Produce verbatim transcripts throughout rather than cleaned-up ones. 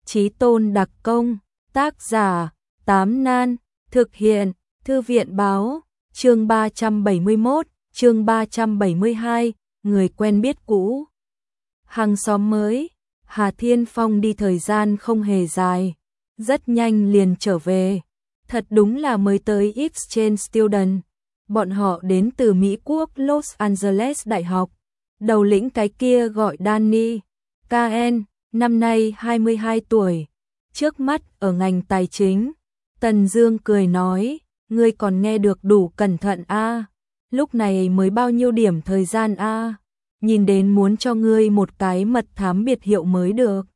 Chí Tôn đặc công, tác giả, Tám Nan, thực hiện, Thư viện báo, chương ba trăm bảy mươi mốt, chương ba trăm bảy mươi hai, người quen biết cũ. Hàng xóm mới, Hà Thiên Phong đi thời gian không hề dài, rất nhanh liền trở về. Thật đúng là mới tới exchange student. Bọn họ đến từ Mỹ Quốc Los Angeles Đại học. Đầu lĩnh cái kia gọi Danny, ca en, năm nay hai mươi hai tuổi. Trước mắt ở ngành tài chính. Tần Dương cười nói, ngươi còn nghe được đủ cẩn thận a. Lúc này mới bao nhiêu điểm thời gian a? Nhìn đến muốn cho ngươi một cái mật thám biệt hiệu mới được.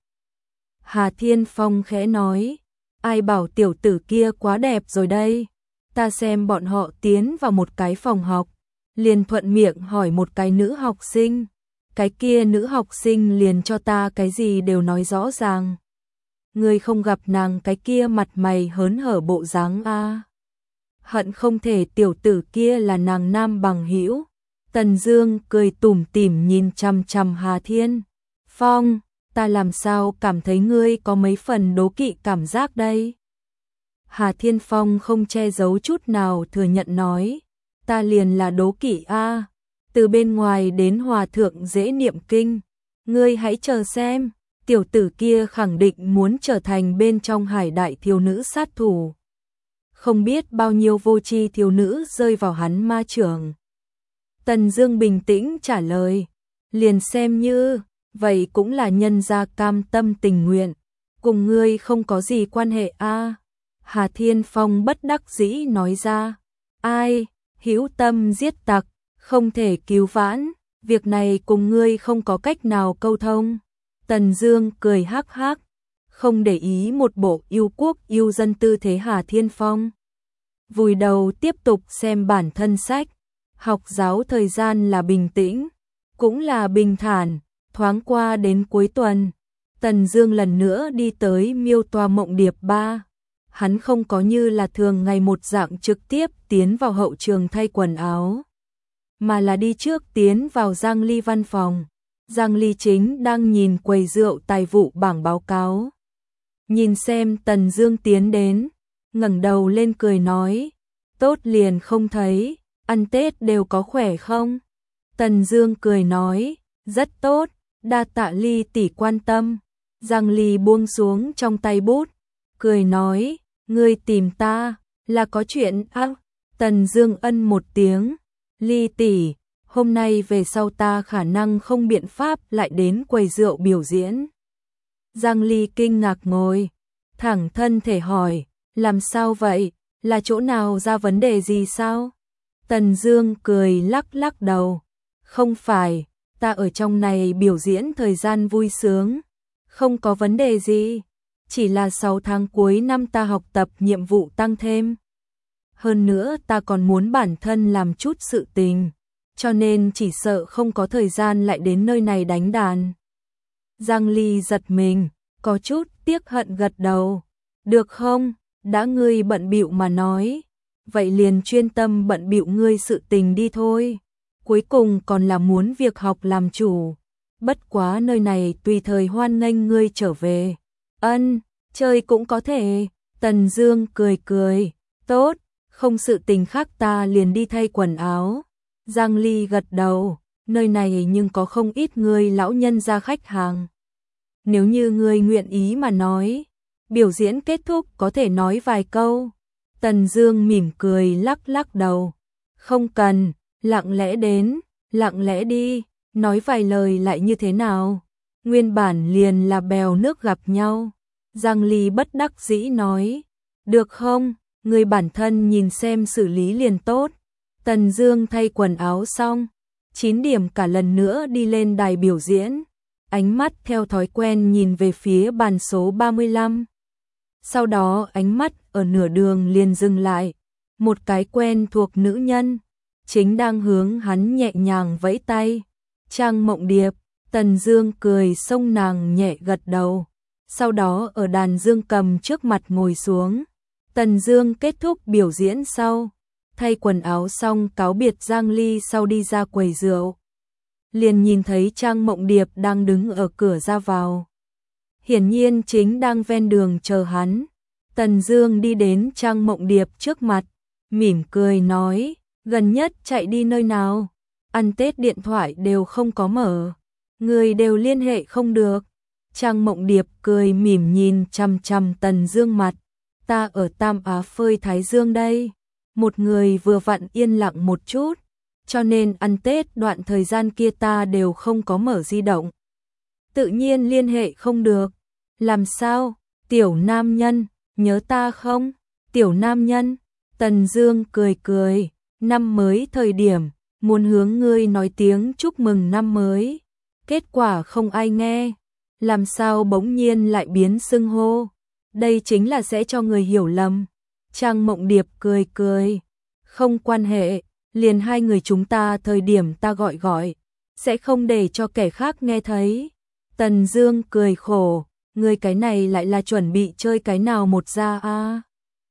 Hà Thiên Phong khẽ nói, ai bảo tiểu tử kia quá đẹp rồi đây. Ta xem bọn họ tiến vào một cái phòng học, liền thuận miệng hỏi một cái nữ học sinh. Cái kia nữ học sinh liền cho ta cái gì đều nói rõ ràng. Ngươi không gặp nàng cái kia mặt mày hớn hở bộ dáng a. Hận không thể tiểu tử kia là nàng nam bằng hữu. Tần Dương cười tủm tỉm nhìn chằm chằm Hà Thiên Phong, ta làm sao cảm thấy ngươi có mấy phần đố kỵ cảm giác đây? Hà Thiên Phong không che giấu chút nào thừa nhận nói, ta liền là đố kỵ a, từ bên ngoài đến hòa thượng dễ niệm kinh, ngươi hãy chờ xem, tiểu tử kia khẳng định muốn trở thành bên trong hải đại thiếu nữ sát thủ. Không biết bao nhiêu vô tri thiếu nữ rơi vào hắn ma chưởng. Tần Dương bình tĩnh trả lời, liền xem như, vậy cũng là nhân gia cam tâm tình nguyện, cùng ngươi không có gì quan hệ a. Hà Thiên Phong bất đắc dĩ nói ra, ai, hữu tâm giết tặc, không thể cứu vãn, việc này cùng ngươi không có cách nào câu thông. Tần Dương cười hắc hắc, không để ý một bộ yêu quốc yêu dân tư thế Hà Thiên Phong. Vùi đầu tiếp tục xem bản thân sách. Học giáo thời gian là bình tĩnh, cũng là bình thản, thoáng qua đến cuối tuần. Tần Dương lần nữa đi tới miêu tòa Mộng Điệp ba. Hắn không có như là thường ngày một dạng trực tiếp tiến vào hậu trường thay quần áo, mà là đi trước tiến vào Giang Ly văn phòng. Giang Ly chính đang nhìn quầy rượu tài vụ bảng báo cáo. Nhìn xem Tần Dương tiến đến, ngẩng đầu lên cười nói, tốt liền không thấy. Ăn Tết đều có khỏe không? Tần Dương cười nói, rất tốt, đa tạ Ly tỷ quan tâm. Giang Ly buông xuống trong tay bút, cười nói, ngươi tìm ta, là có chuyện à? Tần Dương ân một tiếng, Ly tỷ, hôm nay về sau ta khả năng không biện pháp lại đến quầy rượu biểu diễn. Giang Ly kinh ngạc ngồi, thẳng thân thể hỏi, làm sao vậy, là chỗ nào ra vấn đề gì sao? Tần Dương cười lắc lắc đầu, không phải, ta ở trong này biểu diễn thời gian vui sướng, không có vấn đề gì, chỉ là sáu tháng cuối năm ta học tập nhiệm vụ tăng thêm. Hơn nữa ta còn muốn bản thân làm chút sự tình, cho nên chỉ sợ không có thời gian lại đến nơi này đánh đàn. Giang Ly giật mình, có chút tiếc hận gật đầu, được không, đã ngươi bận bịu mà nói. Vậy liền chuyên tâm bận bịu ngươi sự tình đi thôi. Cuối cùng còn là muốn việc học làm chủ. Bất quá nơi này tùy thời hoan nghênh ngươi trở về. Ân, chơi cũng có thể. Tần Dương cười cười. Tốt, không sự tình khác ta liền đi thay quần áo. Giang Ly gật đầu. Nơi này nhưng có không ít người lão nhân gia khách hàng. Nếu như ngươi nguyện ý mà nói, biểu diễn kết thúc có thể nói vài câu. Tần Dương mỉm cười lắc lắc đầu, không cần, lặng lẽ đến, lặng lẽ đi, nói vài lời lại như thế nào? Nguyên bản liền là bèo nước gặp nhau. Giang Ly bất đắc dĩ nói, được không, người bản thân nhìn xem xử lý liền tốt. Tần Dương thay quần áo xong, chín điểm cả lần nữa đi lên đài biểu diễn, ánh mắt theo thói quen nhìn về phía bàn số ba mươi lăm. Sau đó ánh mắt ở nửa đường liền dừng lại, một cái quen thuộc nữ nhân, chính đang hướng hắn nhẹ nhàng vẫy tay. Trang Mộng Điệp, Tần Dương cười xông nàng nhẹ gật đầu, sau đó ở đàn dương cầm trước mặt ngồi xuống. Tần Dương kết thúc biểu diễn sau, thay quần áo xong cáo biệt Giang Ly sau đi ra quầy rượu. Liền nhìn thấy Trang Mộng Điệp đang đứng ở cửa ra vào. hiển nhiên chính đang ven đường chờ hắn. Tần Dương đi đến Trang Mộng Điệp trước mặt, mỉm cười nói, gần nhất chạy đi nơi nào? Ăn Tết điện thoại đều không có mở, người đều liên hệ không được. Trang Mộng Điệp cười mỉm nhìn chằm chằm Tần Dương mặt, ta ở Tam Á phơi thái dương đây, một người vừa vặn yên lặng một chút, cho nên ăn Tết đoạn thời gian kia ta đều không có mở di động. Tự nhiên liên hệ không được. Làm sao? Tiểu nam nhân, nhớ ta không? Tiểu nam nhân, Tần Dương cười cười, năm mới thời điểm, muốn hướng ngươi nói tiếng chúc mừng năm mới. Kết quả không ai nghe, làm sao bỗng nhiên lại biến xưng hô? Đây chính là sẽ cho người hiểu lầm. Trang Mộng Điệp cười cười, không quan hệ, liền hai người chúng ta thời điểm ta gọi gọi, sẽ không để cho kẻ khác nghe thấy. Tần Dương cười khổ, ngươi cái này lại là chuẩn bị chơi cái nào một ra a? À?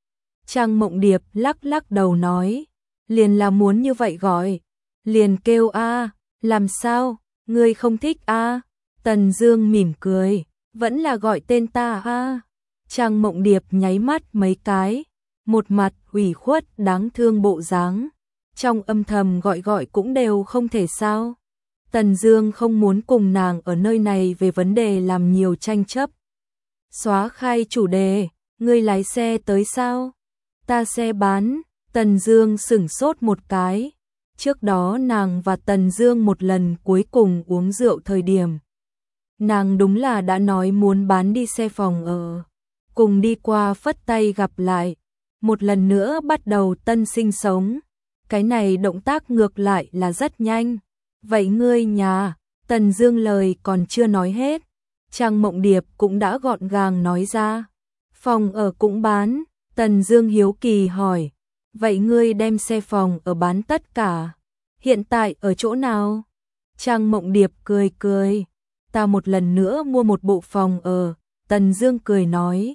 Trang Mộng Điệp lắc lắc đầu nói, liền là muốn như vậy gọi, liền kêu a, à, làm sao, ngươi không thích a? À? Tần Dương mỉm cười, vẫn là gọi tên ta a. À? Trang Mộng Điệp nháy mắt mấy cái, một mặt ủy khuất đáng thương bộ dáng, trong âm thầm gọi gọi cũng đều không thể sao. Tần Dương không muốn cùng nàng ở nơi này về vấn đề làm nhiều tranh chấp. Xóa khai chủ đề, ngươi lái xe tới sao? Ta xe bán. Tần Dương sững sốt một cái. Trước đó nàng và Tần Dương một lần cuối cùng uống rượu thời điểm, nàng đúng là đã nói muốn bán đi xe phòng ở, cùng đi qua phất tay gặp lại, một lần nữa bắt đầu tân sinh sống. Cái này động tác ngược lại là rất nhanh. Vậy ngươi nhà? Tần Dương lời còn chưa nói hết, Trang Mộng Điệp cũng đã gọn gàng nói ra. Phòng ở cũng bán. Tần Dương hiếu kỳ hỏi, vậy ngươi đem xe phòng ở bán tất cả, hiện tại ở chỗ nào? Trang Mộng Điệp cười cười, ta một lần nữa mua một bộ phòng ở. Tần Dương cười nói,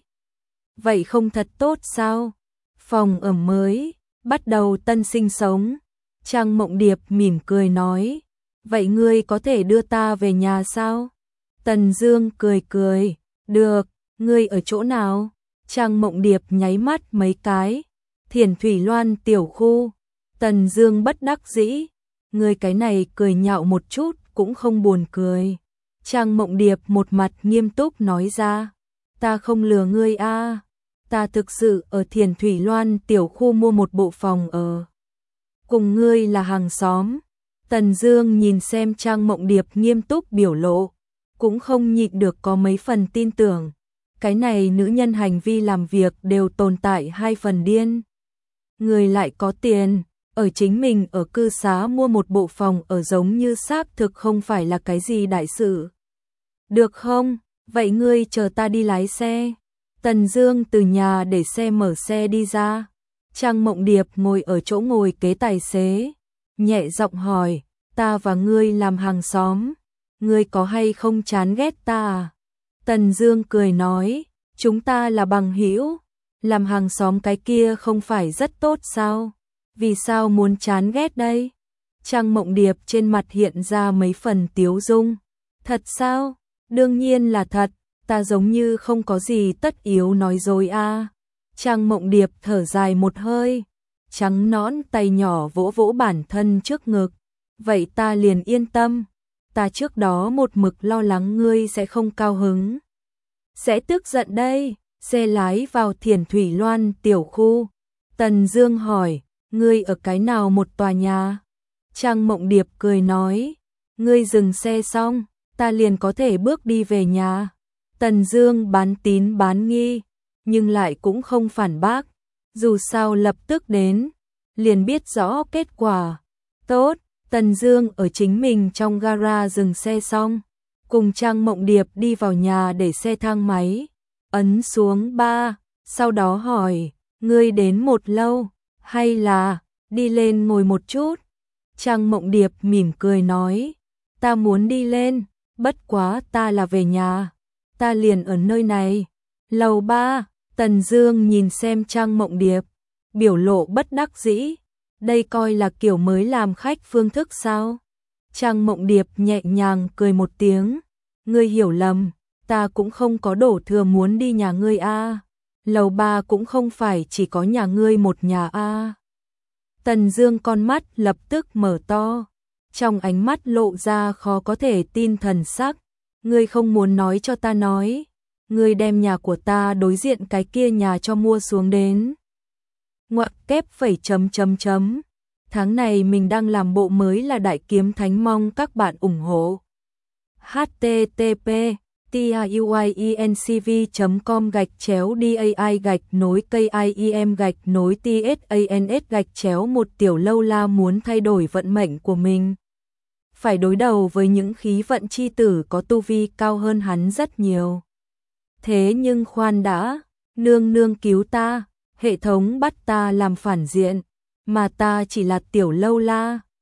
vậy không thật tốt sao? Phòng ở mới, bắt đầu tân sinh sống. Trang Mộng Điệp mỉm cười nói, vậy ngươi có thể đưa ta về nhà sao? Tần Dương cười cười, được, ngươi ở chỗ nào? Trang Mộng Điệp nháy mắt mấy cái, Thiền Thủy Loan tiểu khu. Tần Dương bất đắc dĩ, ngươi cái này cười nhạo một chút cũng không buồn cười. Trang Mộng Điệp một mặt nghiêm túc nói ra, ta không lừa ngươi a, à. Ta thực sự ở Thiền Thủy Loan tiểu khu mua một bộ phòng ở. Cùng ngươi là hàng xóm. Tần Dương nhìn xem Trang Mộng Điệp nghiêm túc biểu lộ, cũng không nhịn được có mấy phần tin tưởng. Cái này nữ nhân hành vi làm việc đều tồn tại hai phần điên. Người lại có tiền, ở chính mình ở cư xá mua một bộ phòng ở giống như xác thực không phải là cái gì đại sự. Được không? Vậy ngươi chờ ta đi lái xe. Tần Dương từ nhà để xe mở xe đi ra. Trang Mộng Điệp ngồi ở chỗ ngồi kế tài xế, nhẹ giọng hỏi, ta và ngươi làm hàng xóm, ngươi có hay không chán ghét ta à? Tần Dương cười nói, chúng ta là bằng hữu, làm hàng xóm cái kia không phải rất tốt sao? Vì sao muốn chán ghét đây? Trang Mộng Điệp trên mặt hiện ra mấy phần tiếu dung. Thật sao? Đương nhiên là thật, ta giống như không có gì tất yếu nói dối a. À. Trang Mộng Điệp thở dài một hơi, trắng nõn tay nhỏ vỗ vỗ bản thân trước ngực. Vậy ta liền yên tâm, ta trước đó một mực lo lắng ngươi sẽ không cao hứng, sẽ tức giận đây. Xe lái vào Thiền Thủy Loan tiểu khu. Tần Dương hỏi, ngươi ở cái nào một tòa nhà? Trang Mộng Điệp cười nói, ngươi dừng xe xong, ta liền có thể bước đi về nhà. Tần Dương bán tín bán nghi, nhưng lại cũng không phản bác, dù sao lập tức đến, liền biết rõ kết quả. Tốt, Tần Dương ở chính mình trong gara dừng xe xong, cùng Trang Mộng Điệp đi vào nhà để xe thang máy, ấn xuống ba, sau đó hỏi, ngươi đến một lâu, hay là đi lên ngồi một chút? Trang Mộng Điệp mỉm cười nói, ta muốn đi lên, bất quá ta là về nhà, ta liền ở nơi này. Lầu ba. Tần Dương nhìn xem Trang Mộng Điệp, biểu lộ bất đắc dĩ, đây coi là kiểu mới làm khách phương thức sao? Trang Mộng Điệp nhẹ nhàng cười một tiếng, ngươi hiểu lầm, ta cũng không có đổ thừa muốn đi nhà ngươi a. Lầu ba cũng không phải chỉ có nhà ngươi một nhà a. Tần Dương con mắt lập tức mở to, trong ánh mắt lộ ra khó có thể tin thần sắc. Ngươi không muốn nói cho ta nói, ngươi đem nhà của ta đối diện cái kia nhà cho mua xuống đến. Ngoặc kép phẩy chấm chấm chấm. Tháng này mình đang làm bộ mới là Đại Kiếm Thánh, mong các bạn ủng hộ. h t t p tuyencv chấm com gạch chéo dai gạch nối kim gạch nối tsans gạch chéo một Tiểu Lâu La muốn thay đổi vận mệnh của mình. Phải đối đầu với những khí vận chi tử có tu vi cao hơn hắn rất nhiều. Thế nhưng khoan đã, nương nương cứu ta, hệ thống bắt ta làm phản diện, mà ta chỉ là Tiểu Lâu La,